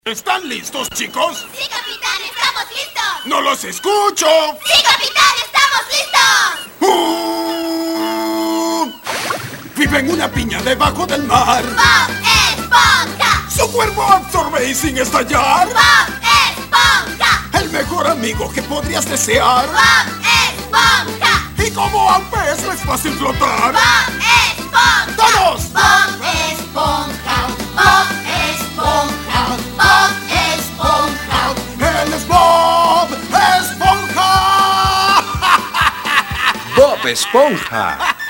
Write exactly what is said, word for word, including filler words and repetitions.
¿Están listos, chicos? ¡Sí, capitán! ¡Estamos listos! ¡No los escucho! ¡Sí, capitán! ¡Estamos listos! ¡Uh! Vive en una piña debajo del mar. ¡Bob Esponja! Su cuerpo absorbe y sin estallar. ¡Bob Esponja! El mejor amigo que podrías desear. ¡Bob Esponja! Y como a un pez no es fácil flotar. ¡Bob Esponja! ¡Todos! ¡Bob Esponja! ¡Bob Esponja! ¡Bob Esponja! ¡Él es Bob Esponja! Bob Esponja.